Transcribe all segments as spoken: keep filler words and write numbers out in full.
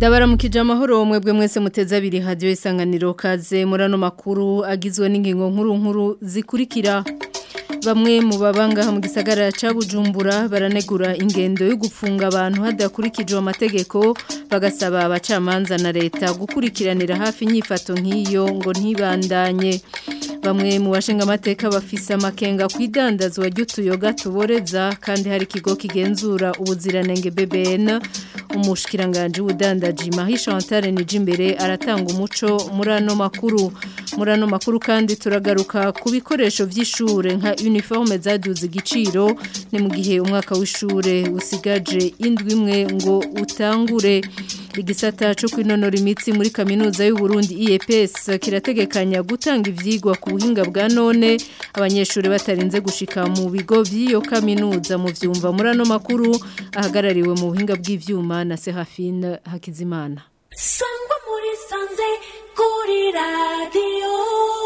Ndabaramukije amahoro mwebwe mwese muteza abiri radio isanganiro kaze murano makuru agizwe n'ingingo nkuru nkuru zikurikira. Bamwe mu babanga mu gisagara ca Bujumbura baranegura ingendo yo gupfunga abantu hadakurikijwe amategeko bagasaba abacamanza na leta gukurikiranira hafi inyifato nk'iyo ngo ntibandanye. Bamwe mu bashinga amateka bafise amakenga kwidandazwa ry'utuyoga tuboreza kandi hari ikigo kigenzura ubuziranenge B B N. Umushikiranganje w'ubudandaji Marie Chantal Nijimbere aratanga umuco murano makuru murano makuru kandi turagaruka ku bikoresho vy'ishure nka uniforme zaduze igiciro ni mu gihe umwaka w'ishure usigaje indwi imwe ngo utangure. Igisata cyo kwinonora imitsi muri kaminuza y'u Burundi I E P S kirategekanya gutanga ivyigwa ku buhinga bwa none abanyeshuri batarinze gushika mu bigo by'iyo kaminuza mu vyumva murano makuru ahagarariwe mu buhinga bw'ivyuma na Serafine Hakizimana. Sangwa muri sanze kuri radio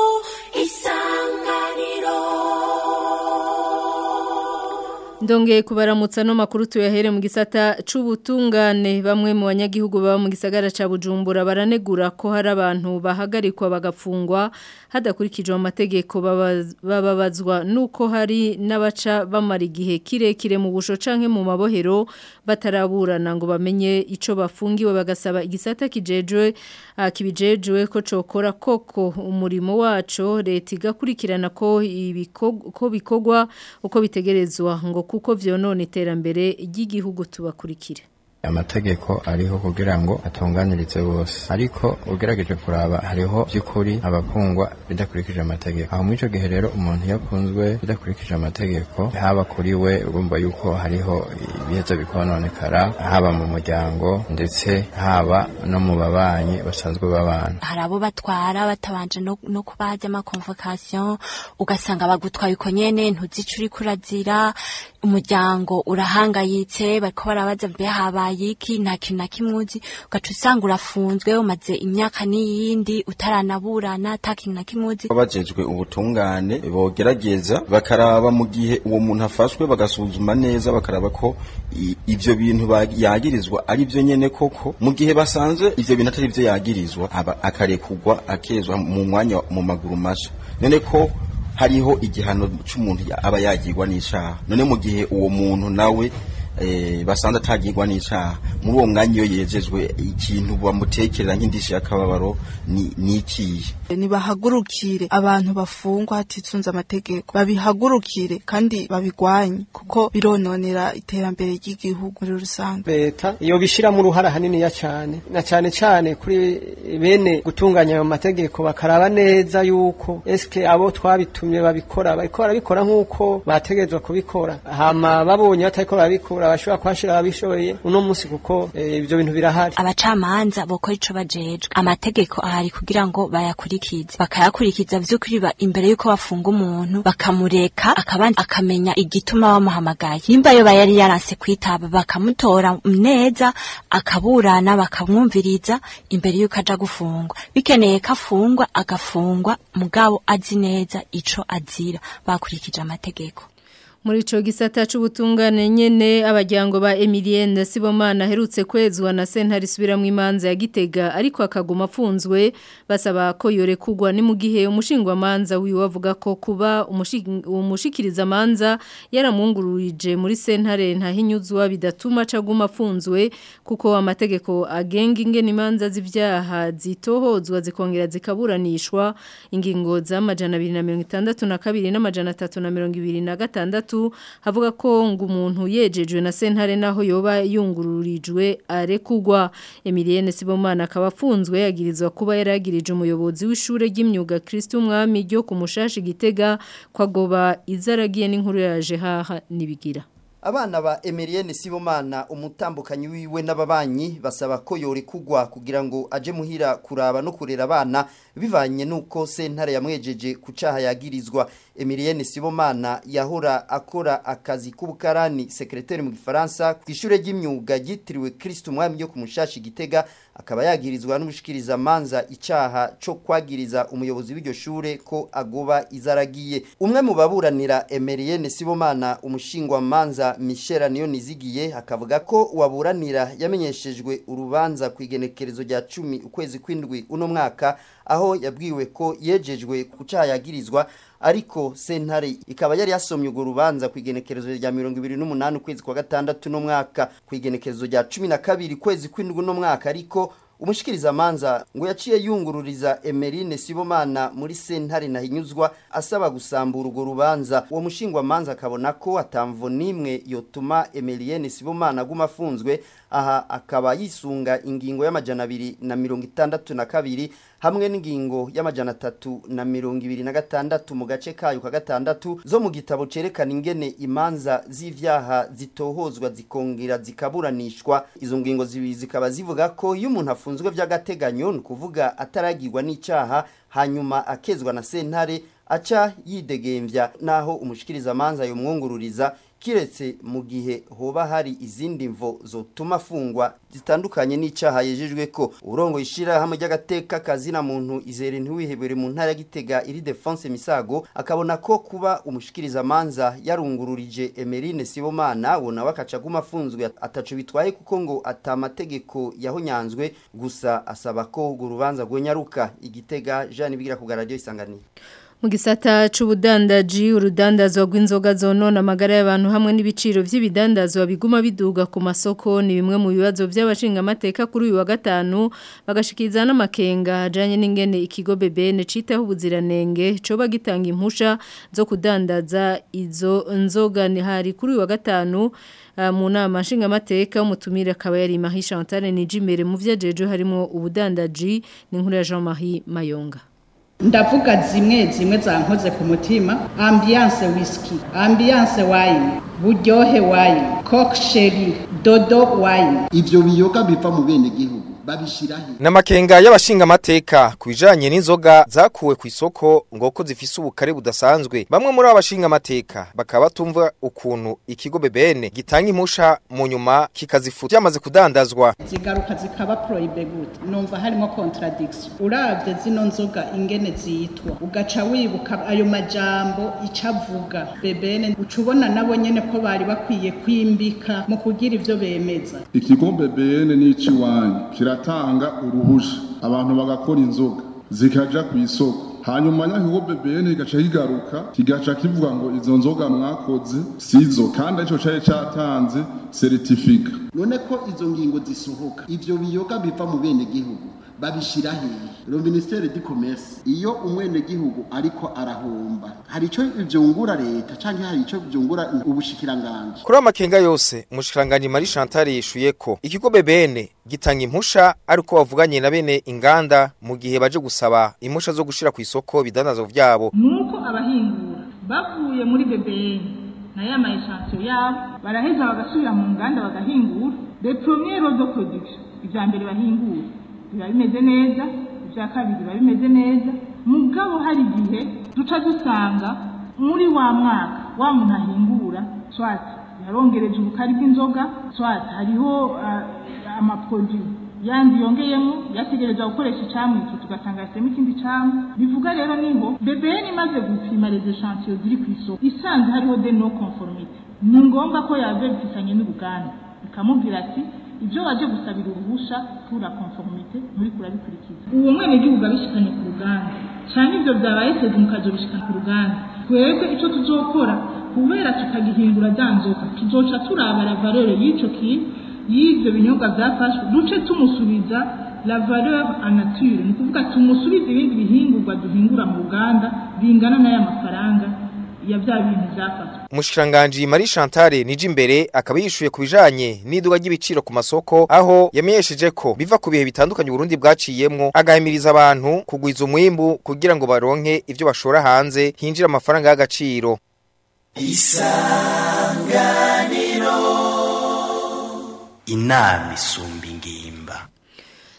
Isanganiro. Ndongeye kubaramutsa no makuru tuyahere mu gisata c'ubutungane bamwe mu banyagihugu baba mu gisagara ca Bujumbura baranegura ko hari abantu bahagarikwa bagafungwa hadakurikijwe amategeko bababazwa nuko hari n'abaca bamara igihe kirekire mu busho canke mu mabohero bataraburana ngo bamenye ico bafungiwe bagasaba igisata kijejwe kibijejwe ko cokora koko umurimo waco leta igakurikirana ko ibiko bikogwa uko bitegerezwa ngo kuko vyonone iterambere ry'igihugu tubakurikire. Amategeko ariho kugira ngo atunganirize bose ariko ugerageje kuraba hariho by'ukuri abapungwa bidakurikije amategeko aho muri cyo gihe rero umuntu yakunzwe bidakurikije amategeko haba kuri we urumva yuko hariho ibihezo bikononekara haba mu muryango ndetse haba no mu babanyi basanzwe babana. Hari abo batwara batabanje no, no kubaza ama convocation ugasanga bagutwaye uko nyene ntuzicuri kurazira umuryango urahangayitse bariko barabaza mbe haba yiki nta kintu na kimwe ugaca usanga urafunzwe umaze imyaka n'iyindi utaranaburana nta kintu na kimwe. Abajejwe ubutungane bogerageza bakaraba mu gihe uwo muntu afashwe bagasuzuma neza bakaraba ko ivyo bintu yagirizwa ari byo nyene koko mu gihe basanze ivyo bintu atari byo yagirizwa akarekugwa akezwa mu mwanya mu maguru masha none ko hariho igihano cy'umuntu aba yagirwa n'ishaha none mu gihe uwo muntu nawe eh basanze atagirwa n'icyaha muri uwo mwanya iyo yejejwe ikintu bamutekerera nk'indishi yakababaro ni niki ni bahagurukire abantu bafungwa hatitsunza amategeko babihagurukire kandi babigwanye kuko birononera iterambere ry'igihugu muri rusanzwe. Leta iyo bishira mu ruhara hanini ya cyane na cyane cyane kuri bene gutunganya ayo mategeko bakaraba neza yuko eske abo twabitumye babikora babikora bikora nkuko bategezwa kubikora hama babonye batayiko babikora bashobora kwashira abishoye uno munsi kuko ibyo e, bintu birahari. Abacamanza boko ico bajejwe amategeko ahari kugira ngo bayakurikize bakayakurikiza vy'ukuri imbere yuko bafunga umuntu bakamureka akabanza akamenya igituma bamuhamagaye nimba yo bayari yaranse kwitaba bakamutora neza akaburana bakamwumviriza imbere yuko aja gufungwa bikeneye kafungwa agafungwa mugabo azi neza ico azira bakurikije amategeko. Muri ico gisata c'ubutungane nyene abajyango ba Emilienne Sibomana herutse kwezwa na sentare isubiramwe imanza ya Gitega ariko akaguma apfunzwe basaba ko yorekugwa ni mu gihe umushingwa manza wiwe avuga ko kuba umushikiriza manza yaramungururije muri sentare nta hinyuzwa bidatuma caguma apfunzwe kuko amategeko agenga ingene imanza z'ivyaha zitohozwa zikongera zikaburanishwa ingingo za majana abiri na mirongo itandatu na kabiri n'amajana atatu na mirongo ibiri na gatandatu havuga ko ngo umuntu yejejwe na sentare naho yoba yungururijwe arekugwa. Emilienne Sibomana akaba afunzwe yagirizwa kuba yaragirije umuyobozi w'ishure ry'imyuga Kristo Umwami ryo ku Mushashi Gitega kwagoba izaragiye n'inkuru yaje haha nibigira. Abana ba Emilienne Sibomana umutambukanyi wiwe n'ababanyi basaba ko yorekugwa kugira ngo aje muhira kuraba no kurera abana bivanye nuko sentare yamwejeje kucaha yagirizwa. Emilienne Sibomana yahora akora akazi k'ubukarani secrétaire mu Gifaransa kw'ishure ry'imyuga ryitiriwe Kristo Umwami ryo ku Mushashi Gitega akaba yagirizwa n'umushikiriza manza icaha co kwagiriza umuyobozi w'iryo shure ko agoba izaragiye. Umwe mu baburanira Emerienne Sibomana umushingwa manza Michel Niyonizigiye akavuga ko waburanira yamenyeshejwe urubanza kwigenekerezo rya cumi ukwezi kwindwi uno mwaka aho yabwiwe ko yejejwe kucaha yagirizwa ariko sentare ikaba yari yasomye urwo rubanza kwigenekerezo rya mirongo ibiri n'umunani ukwezi kwa gatandatu no mwaka kwigenekerezo rya cumi na kabiri kwezi kwindwi no mwaka ariko umushikiriza manza ngo yaciye yungururiza Emerine Sibomana muri sentare nahinyuzwa asaba gusambura urwo rubanza. Uwo mushingwa manza akabona ko atamvo nimwe yotuma Emerienne Sibomana gumafunzwe aha akaba yisunga ingingo y'amajana abiri na mirongo itandatu na kabiri hamwe n'ingingo y'amajana atatu na mirongo ibiri na gatandatu mu gace kayo ka gatandatu zo mu gitabo cerekana ingene imanza z'ivyaha zitohozwa zikongera zikaburanishwa. Izo ngingo zibiri zikaba zivuga ko iyo umuntu afunzwe vy'agateganyo ni kuvuga ataragirwa n'icaha hanyuma akezwa na sentare aca yidegemvya naho umushikiriza manza yomwungururiza kiretse mu gihe hoba hari izindi mvo zotuma fungwa zitandukanye n'icaha yejejwe ko. Urongo ishira hamwe ry'agateka kazina muntu Izere Ntiwihebere mu ntara gitega iri Defense Misago akabona ko kuba umushikiriza manza yarungururije Emerine Sibomana wona wakaca gumafunzwe atacu bitwaye kuko ngo atamategeko yahonyanzwe gusa asaba ko urubanza gwenyaruka. Igitega Jean Bigira ku radio Isanganiro. Mu gisata c'ubudandaji urudandazwa rw'inzoga zonona amagara y'abantu hamwe n'ibiciro vy'ibidandazwa biguma biduga ku masoko ni bimwe mu bibazo by'abashinga amateka kuri uyu wa gatanu bagashikiriza n'amakenga ajanye n'ingene ikigo B B N citaho ubuziranenge coba gitanga impusha zo kudandaza izo nzoga. Ni hari kuri uyu wa gatanu Uh, mu nama nshinga amateka umutumire akaba yari Marie Chantal Nijimere mu vyajeje harimo ubudandaji n'inkuru ya Jean-Marie Mayonga. Ndavuga zimwe zimwe zankoze ku mutima: ambiance whisky, ambiance wine, buryohe wine, cocktail, dodo wine. Ivyo biyoga biva mu bene gihugu babishirahe. Namakenga y'abashinga amateka kubijanye n'inzoga zakuwe ku isoko ngo ko zifise ubukare budasanzwe. Bamwe muri abashinga amateka bakaba batumva ukuntu ikigo B B N gitanga impusha mu nyuma kikazifuta yamaze kudandazwa. Zigaruka zikaba prohibe gute? Numva harimo contradiction. Uravye zino nzoga ingene zitwa ugaca wibuka ayo majambo icavuga B B N ucubona nabo nyene ko bari bakwiye kwimbika mu kugira ivyo bemeza. Ikigo B B N ni ciwanyu kiratanga uruhusha abantu bagakora inzoga zikaja ku isoko hanyuma nyahigo B B N gaca higaruka kigaca kivuga ngo izo nzoga mwakoze sizo kandi ico cyaje cyatanze certificate. None ko izo ngingo zisohoka ivyo biyoga biva mu bene gihugu babishira hehe? Le ministère du commerce iyo umwene gihugu ariko arahomba hari ico ivyungura leta canke hari ico vyungura ubushikiranganje. Kuri amakenga yose umushikiranganje Marie Chantal yishuye ko ikigo B B N gitanga impusha ariko bavuganye na bene inganda mu gihe baje gusaba impusha zo gushira ku isoko bidandazo vyabo. Nuko abahingura bavuye muri B B N na ya maishanso yabo baraheza bagasubira mu nganda bagahingura de premier de production ivya mbere bahingura biba bimeze neza ivya kabiri biba bimeze neza mugabo hari gihe duca dusanga muri wa mwaka wa muntu ahingura swat yarongereje ubukari bw'inzoga swat hariho uh, amaproduit yandi yongeyemo yategereje gukoresha icamwe cyo tugasanga yasema ikindi camwe bivuga rero niho B B N imaze gupima les échantillons ziri ku isoko isanze hariho de no conformité ni ngombwa ko yaverifisanye n'uruganda ikamubwira ati ibyo waje gusabira uruhusha pour la conformité muri kurabikurikiza. Uwo mwene gihugu abishikanye ku ruganda cyane ivyo byabaye seze mukaje bishikana ku ruganda twebwe ico tuzokora kubera tukagihingura danzoka tuzoca turaba la valeur y'ico ki y'ivyo binyobwa byafashwe duce tumusubiza la valeur en nature ni kuvuga tumusubiza ibindi bihingurwa duhingura mu ruganda bingana n'aya mafaranga ya bya bintu byafashwe. Umushikiranganje Marie Chantal Nijimere akaba yishuye kubijanye n'iduga ry'ibiciro ku masoko aho yamenyesheje ko biva ku bihe bitandukanye Burundi bwaciyemwo agahimiriza abantu kugwiza umwimbu kugira ngo baronke ivyo bashora hanze hinjira amafaranga y'agaciro. Isanganiro inama isumba ingimba.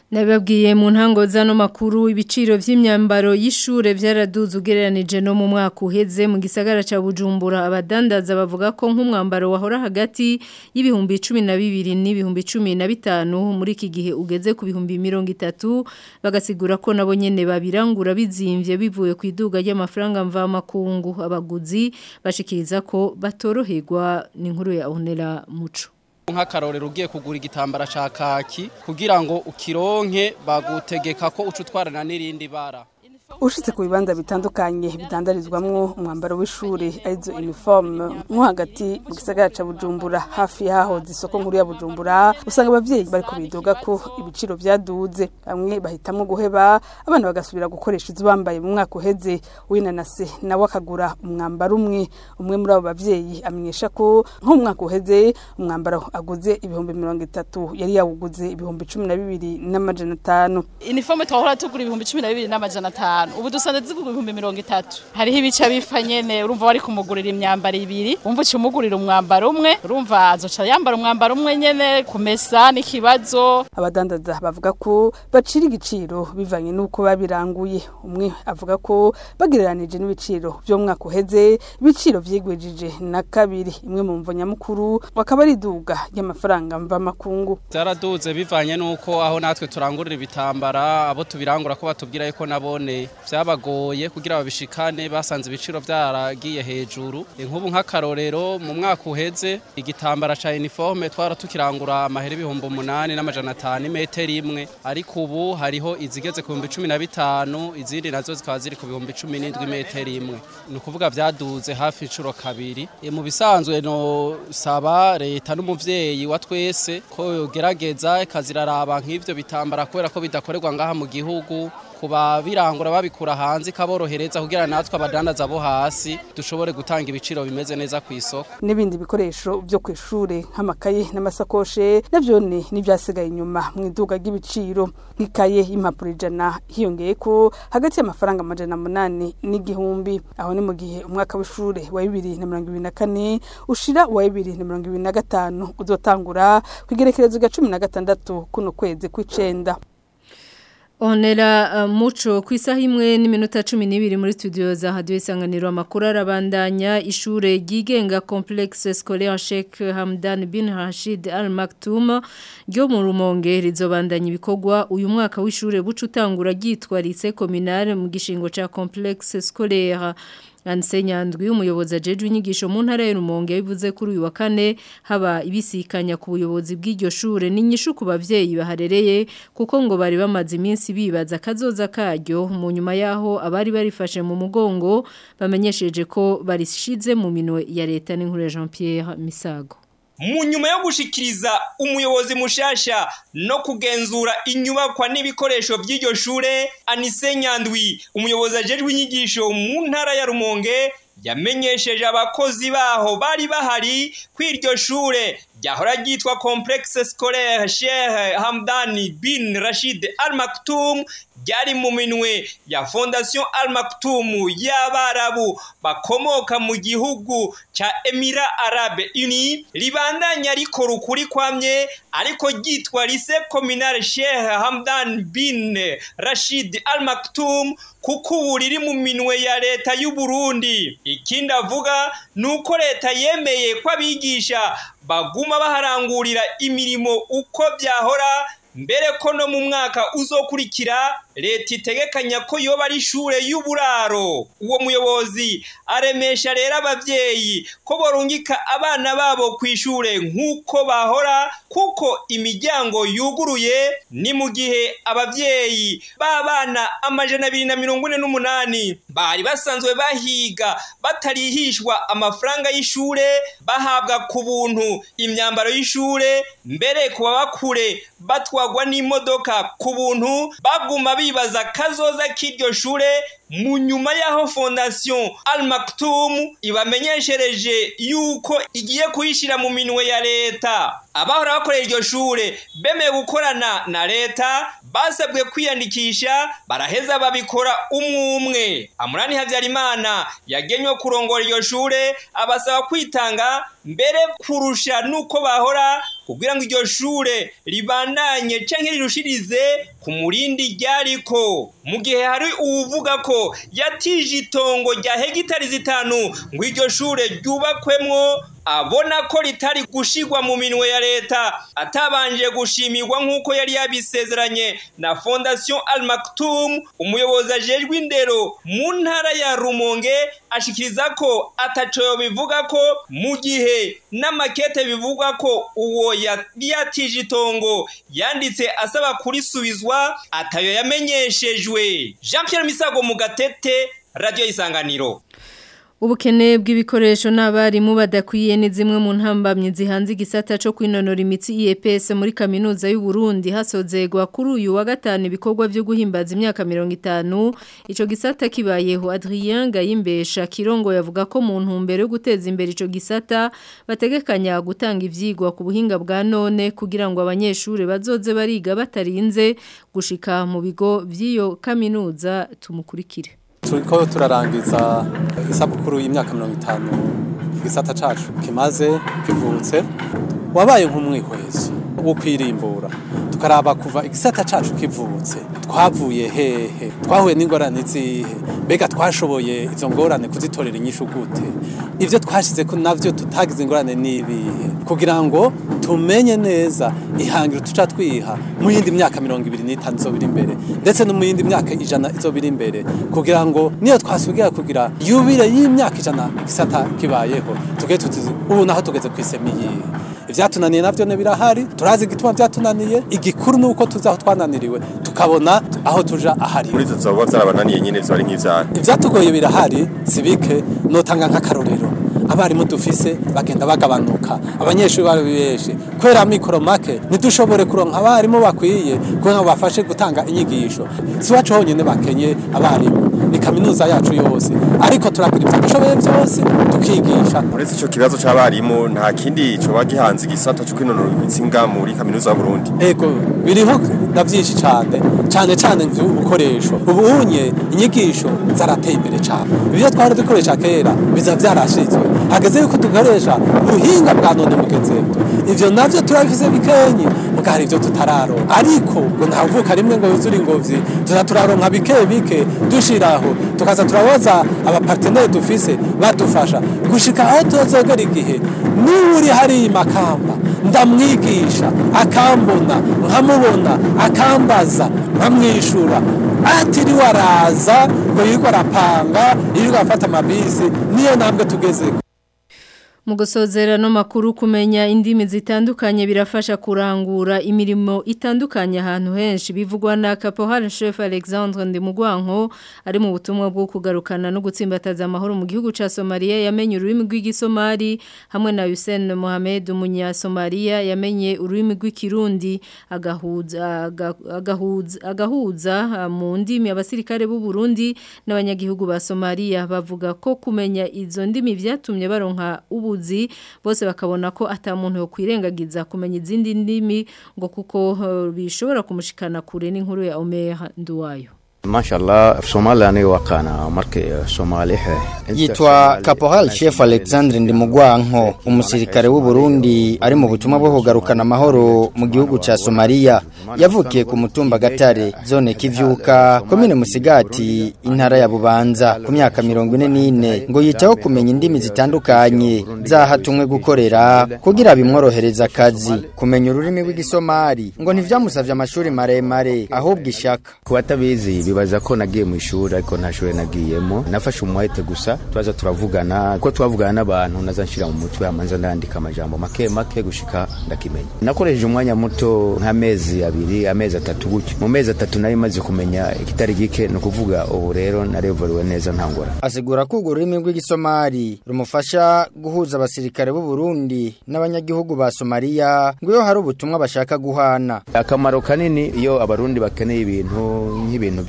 Nababwiye mu ntango zano makuru ibiciro vy'imyambaro y'ishure vyaraduze ugereranije no mu mwaka uheze mu gisagara ca Bujumbura abadandaza bavuga ko nk'umwambaro wahora hagati y'ibihumbi cumi na bibiri n'ibihumbi cumi na bitanu muri iki gihe ugeze ku bihumbi mirongo itatu bagasigura ko nabo nyene babirangura bizimvye bivuye ku iduga ry'amafaranga mva makungu abaguzi bashikiriza ko batoroherwa n'inkuru ya Onera Muco. Nk'akarorero ugiye kugura igitambara ca kaki kugira ngo ukironke bagutegeka ko ucutwarana n'irindi bara. Ushitse ku bibanza bitandukanye bidandarizwamwo umwambaro w'ishure arizo uniforme nko hagati mu gisagara ca Bujumbura hafi yaho zisoko nkuru ya Bujumbura usanga abavyeyi bari kubidoga ko ibiciro vyaduze bamwe bahitamwe guheba abana bagasubira gukoresha izo bambaye mu mwaka uheze winanase nawe akagura umwambaro umwe umwe muri abo bavyeyi amenyesha ko nko mu mwaka uheze umwambaro aguze ibihumbi mirongo itatu yari yawuguze ibihumbi cumi na bibiri n'amajana atanu. Uniforme twahora tugura ibihumbi cumi na bibiri n'amajana atanu ubu dusanze zigura ibihumbi mirongo itatu. Hariho ibica bifa nyene urumva bari kumugurira imyambaro ibiri umva ucumugurira umwambaro umwe urumva azoca yambara umwambaro umwe nyene kumesa n'ikibazo. Abadandaza bavuga ko bacira igiciro bivanye nuko babiranguye umwe avuga ko bagereranije n'ibiciro byo mwaka uheze ibiciro vyigwijije na kabiri imwe mu mvo nyamukuru wakaba ari duga y'amafaranga mva makungu. Zaraduze bivanye nuko aho natwe turangurira ibitambara abo tubirangura ko batubwira yuko nabone vyabagoye kugira babishikane basanze ibiciro vyaragiye hejuru. Nk'ubu nk'akarorero mu mwaka uheze igitambara ca uniforme twara tukirangura amahera ibihumbi umunani n'amajana atanu imetero imwe ariko ubu hariho izigeze ku bihumbi cumi na bitanu izindi nazo zikaba ziri ku bihumbi cumi n'indwi imetero imwe. Ni ukuvuga vyaduze hafi incuro kabiri. E mu bisanzwe no saba leta n'umuvyeyi wa twese ko yogerageza ikaziraraba nk'ivyo bitambara kubera ko bidakorerwa ngaha mu gihugu kuba birangura babikura hanze kaborohereza kugira natwe abadandaza bo hasi dushobore gutanga ibiciro bimeze neza ku isoko. N'ibindi bikoresho byo kwishure nk'amakaye n'amasakoshe navyo ni nivyasigaye inyuma mu iduga ry'ibiciro nk'ikaye y'impapuro ijana hiyongeye ko hagati y'amafaranga amajana munani n'igihumbi aho ni mu gihe umwaka w'ishure wa bibiri na mirongo ibiri na kane ushira wa bibiri na mirongo ibiri na gatanu uzotangura kwigerekerezo ga cumi na gatandatu kuno kwezi kw'icenda. Onera uh, Muco ku isaha imwe n'iminota cumi n'ibiri muri studio za Radio Isanganiro amakuru arabandanya ishure ryigenga Complexe Scolaire Sheikh Hamdan bin Rashid Al Maktoum ryo mu Rumonge rizobandanya ibikorwa uyu mwaka w'ishure bucu utangura gitwa lycée communal mu gishingo ca Complexe Scolaire. Ansenyandwi umuyobozi ajeje inyigisho mu ntara ya Rumonge bivuze kuri uyu wa kane haba ibisikanya ku buyobozi bw'iryo shure n'inyishu ku bavyeyi baharereye kuko ngo bari bamaze iminsi bibaza kazoza karyo mu nyuma yaho abari barifashe mu mugongo bamenyesheje ko barishize mu minwe ya leta n'inkuru Jean Pierre Misago. Mu nyuma yo gushikiriza umuyobozi mushasha no kugenzura inyubakwa n'ibikoresho by'iryo shure Anise Nyandwi umuyobozi ajejwe inyigisho mu ntara ya Rumonge yamenyesheje abakozi baho bari bahari kw'iryo shure ryahora ryitwa Complexe Scolaire Sheikh Hamdan bin Rashid Al Maktoum ryari mu minwe ya Fondation Al Maktoum y'abarabu bakomoka mu gihugu ca Emirats Arabes Unis libandanya rikora ukuri kwamye ariko ryitwa Lycée Communal Sheikh Hamdan bin Rashid Al Maktoum kuko ubu riri mu minwe ya leta y'u Burundi. Ikindi avuga nuko leta yemeye ko abigisha baguma baharangurira imirimo uko byahora mbere ko no mu mwaka uzokurikira leta itegekanya ko yoba ari ishure y'uburaro. Uwo muyobozi aremesha rero abavyeyi ko borungika abana babo kwishure nk'uko bahora kuko imiryango yuguruye ni mu gihe abavyeyi b'abana amajana abiri na mirongo ine n'umunani bari basanzwe bahiga batarihishwa amafaranga y'ishure bahabwa ku buntu imyambaro y'ishure mbere kuba bakure batwagwa n'imodoka ku buntu baguma bibaza kazoza k'iryo shure mu nyuma yaho Fondation Al Maktoum ibamenyeshereje yuko igiye kuyishira mu minwe ya leta. Abahora bakorera iryo shure bemeye gukorana na leta basabwe kwiyandikisha baraheza babikora umwe umwe. Amurani Havyarimana yagenywe kurongora iryo shure abasaba kwitanga mbere kurusha nuko bahora kugira ngo iryo shure ribandanye canke rirushirize ku murindi ryariko mu gihe hari uwuvuga ko yatije itongo rya hegitari zitanu ngo iryo shure ryubakwemwo abona ko ritari gushigwa mu minwe ya leta atabanje gushimirwa nk'uko yari yabisezeranye na Fondation Al Maktoum umuyobozi ajejwe indero mu ntara ya Rumonge ashikiriza ko ataco bivuga ko mu gihe n'amakete bivuga ko uwo yatije itongo yanditse asaba kurisubizwa atayo yamenyeshejwe. Jean Pierre Misago mu Gatete, Radio Isanganiro. Ubukene bw'ibikoresho n'abarimu badakwiye ni zimwe mu ntambamye zihanze igisata cyo kwinonora imitsi I E P S muri kaminuza y'u Burundi hasozegwa kuri uyu wa gatanu ibikorwa byo guhimbaza imyaka mirongo itanu ico gisata kibayeho. Adrien Gayimbesha Kirongo yavuga ko mu ntumbero yo guteza imbere ico gisata bategekanya gutanga ivyigwa ku buhinga bwa none kugira ngo abanyeshuri bazoze bariga batarinze gushika mu bigo by'iyo kaminuza. Tumukurikire. Turiko turarangiza isabukuru y'imyaka mirongo itanu igisata cacu kimaze kivutse wabaye nk'umwihwezo wo kwirimbura tukaraba kuva igisata cacu kivutse twavuye hehe twahuye n'ingorane zihe mbega twashoboye izo ngorane kuzitorera inyishu gute ivyo twashize ko navyo tutagize ingorane nibihe kugira ngo tumenye neza ihangiro tuca twiha mu yindi myaka mirongo ibiri n'itanu izobiri imbere ndetse no mu yindi myaka ijana izobiri imbere kugira ngo niyo twasugira kugira yubire y'imyaka ijana igisata kibayeho tuge tutizi ubu naho tugeze kwisemiye ivyatunaniye navyo ne birahari turazi igituma vyatunaniye igikuru nuko tuzaho twananiriwe tukabona aho tuja ahari muri tuzoba vyarabananiye nyene vyari nk'ivyaha ivyatugoye birahari sibike notanga nk'akarorero abarimu dufise bagenda bagabanuka abanyeshuri bari benshi kwera mikoro make ntidushobore kuronka abarimu bakwiye kugira bafashe gutanga inyigisho si wacu honyene bakenye abarimu ni kaminuza yacu yose ariko turagira ivyo dushoboye byose tukigisha uretse ico kibazo c'abarimu nta kindi co bagihanze igisata cyo kwinonora imitsi nga muri kaminuza y'u Burundi ego biriho na byinshi cyane cyane cyane ubukoresho ubunye inyigisho zarateye imbere cyane ibyo twari dukoresha kera biza byarashizwe hageze yuko dukoresha ubuhinga bwa none mugenzeto ivyo navyo turabifise bikenyi mugari ivyo tutararo ariko ngo ntavuka rimwe ngo yuzuri ingobyi tuzaturaronka bike bike dushiraho tukaza turaboza aba partenaire dufise badufasha gushika aho tuzogera igihe n'uri hari makamba ndamwigisha akambona nkamubona akambaza nkamwishura atiri waraza ngo yiriko arapanga yiriko afata amabisi niyo nambwe tugeze. Mu gusozera no makuru kumenya indimi zitandukanye birafasha kurangura imirimo itandukanye ahantu henshi bivugwa na Caporal Chef Alexandre Ndimugwanko ari mu butumwa bwo kugarukana no gutsimbataza amahoro mu gihugu ca Somalia yamenye ururimi rw'igisomali hamwe na Hussein Mohamed umunya Somalia yamenye ururimi rw'ikirundi agahuza agahuza agahuza mu ndimi abasirikare b'u Burundi n'abanyagihugu ba Somalia bavuga ko kumenya izo ndimi vyatumye baronka ubu bose bakabona ko ata muntu yo kwirengagiza kumenya izindi ndimi ngo kuko bishobora kumushikana kure n'inkuru ya Omer Nduwayo. Mashallah Somalia ni wakana marke Somali yitwa Caporal Chef Alexandre Ndimugwanko umusirikare w'u Burundi ari mu butumwa bwo kugarukana amahoro mu gihugu ca Somalia yavukiye ku mutumba Gatare zone Kivyuka komine Musigati intara ya Bubanza ku myaka mirongo ine n'ine ngo yitaho kumenya indimi zitandukanye zahatumwe gukorera kugira bimworohereza akazi kumenya ururimi rw'igisomali ngo ntivyamusavye amashuri maremare ahubwo ishaka kubatabizi bibaza ko nagiye mu ishuri ariko ntashoboye nagiyemo nafashe umwete gusa twaza turavugana ko twavugana n'abantu nazanshira mu mutwe amanza ndandika amajambo make make gushika ndakimenya nakoresheje umwanya muto nk'amezi abiri amezi atatu gutyo mu mezi atatu nari maze kumenya ikitari gike no kuvuga ubu rero narevuriwe neza ntangora asigura ko ururimi rw'igisomali rumufasha guhuza abasirikare b'u Burundi n'abanyagihugu ba Somalia ngo yo hari ubutumwa bashaka guhana akamaro kanini iyo abarundi bakeneye ibintu nk'ibintu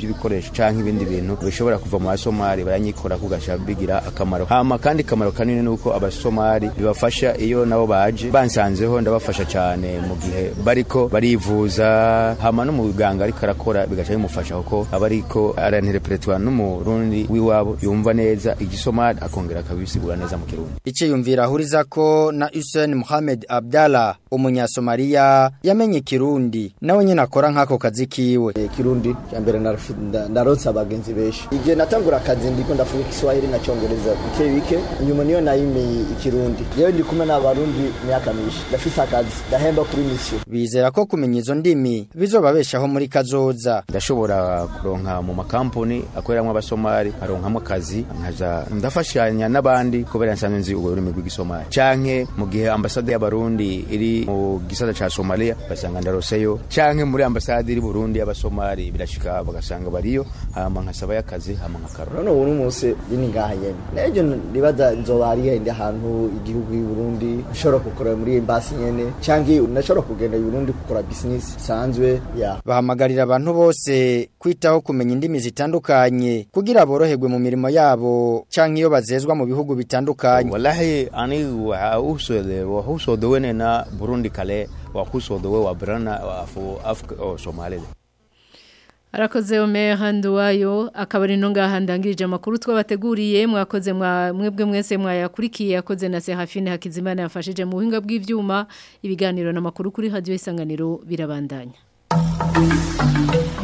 ibikoresho canke ibindi bintu bishobora kuva mu basomali baranyikora kugasha bigira akamaro hama kandi kamaro kanini nuko abasomali bibafasha iyo nabo baje bansanzeho ndabafasha cyane mu gihe bariko barivuza hama no mu buganga ariko arakora bigaca bimufasha kuko abariko aranterepretwa n'umurundi wiwabo yumva neza igisomali akongera akabisigura neza mu kirundi. Ice yumvira ahuriza ko na Hussein Mohamed Abdallah umunyasomalia yamenye kirundi nawe nyine akora nkako kazi kiwe. E, kirundi cyambere ndaronsa abagenzi beshi. Ije natangura akazi ndiko ndavuga Kiswahili na Cyongereza bike bike nyuma niyo nayime ikirundi. Yewe ndi kumwe n'abarundi myaka myinshi. Ndafisa akazi ndahemba kuri mission. Bizera ko kumenya izo ndimi bizobabeshaho muri kazoza. Ndashobora kuronka mu makampuni akoreramwe abasomali aronkamo akazi nkaza ndafashanya n'abandi kubera nsanzwe nzi ururimi rw'igisomali canke mu gihe ambasade y'abarundi iri mu gisata ca Somalia basanga ndaroseyo canke muri ambasade iri Burundi y'abasomali birashika bagasanga bariyo hama nkasaba y'akazi hama nkakaro. None ubu umunsi bini ngahaye nejo nibaza nzobari hende ahantu igihugu y'u Burundi nshobora gukora muri embassy nyene canke nashobora kugenda y'u Burundi gukora business sanzwe ya. Bahamagarira abantu bose kwitaho kumenya indimi zitandukanye kugira boroherwe mu mirimo yabo canke iyo bazezwa mu bihugu bitandukanye. Wallahi ani wa usode wa usode wene na Burundi kale wa usode wa brana wa fu Afrika o Somalia. Arakoze Omer Handuwayo akabari no ngahandangirije amakuru twabateguriye mwakoze mwebwe mwese mwayakurikiye yakoze na Serafine Hakizimana yafashije mu buhinga bw'ivyuma ibiganiro na makuru kuri radio Isanganiro birabandanya.